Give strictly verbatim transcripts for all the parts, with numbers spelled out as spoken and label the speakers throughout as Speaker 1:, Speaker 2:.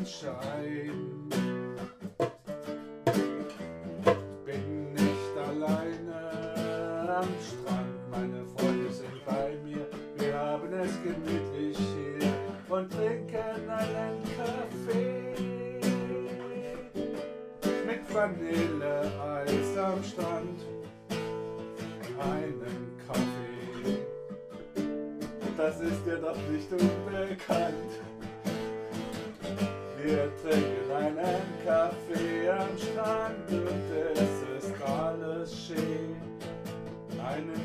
Speaker 1: Sonnenschein. Bin nicht alleine am Strand, meine Freunde sind bei mir. Wir haben es gemütlich hier und trinken einen Kaffee mit Vanilleeis am Strand. Einen Kaffee, das ist dir doch nicht unbekannt. Wir trinken einen Kaffee am Strand und es ist alles schön. Einen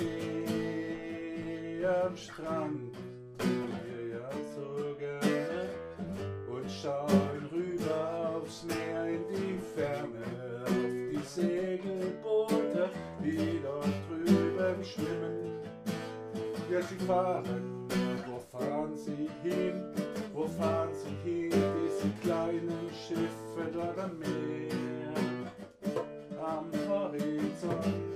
Speaker 1: Kaffee am Strand trinken wir ja so gerne und schauen rüber aufs Meer in die Ferne, auf die Segelboote, die dort drüben schwimmen. Ja, sie fahren, wo fahren sie hin? Wo fahren sie hin, diese kleinen Schiffe dort am Meer, am Horizont?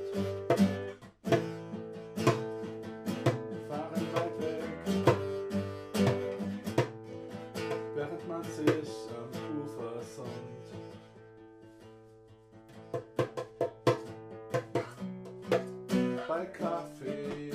Speaker 1: Fahren weit weg, während man sich am Ufer sonnt. Bei Kaffee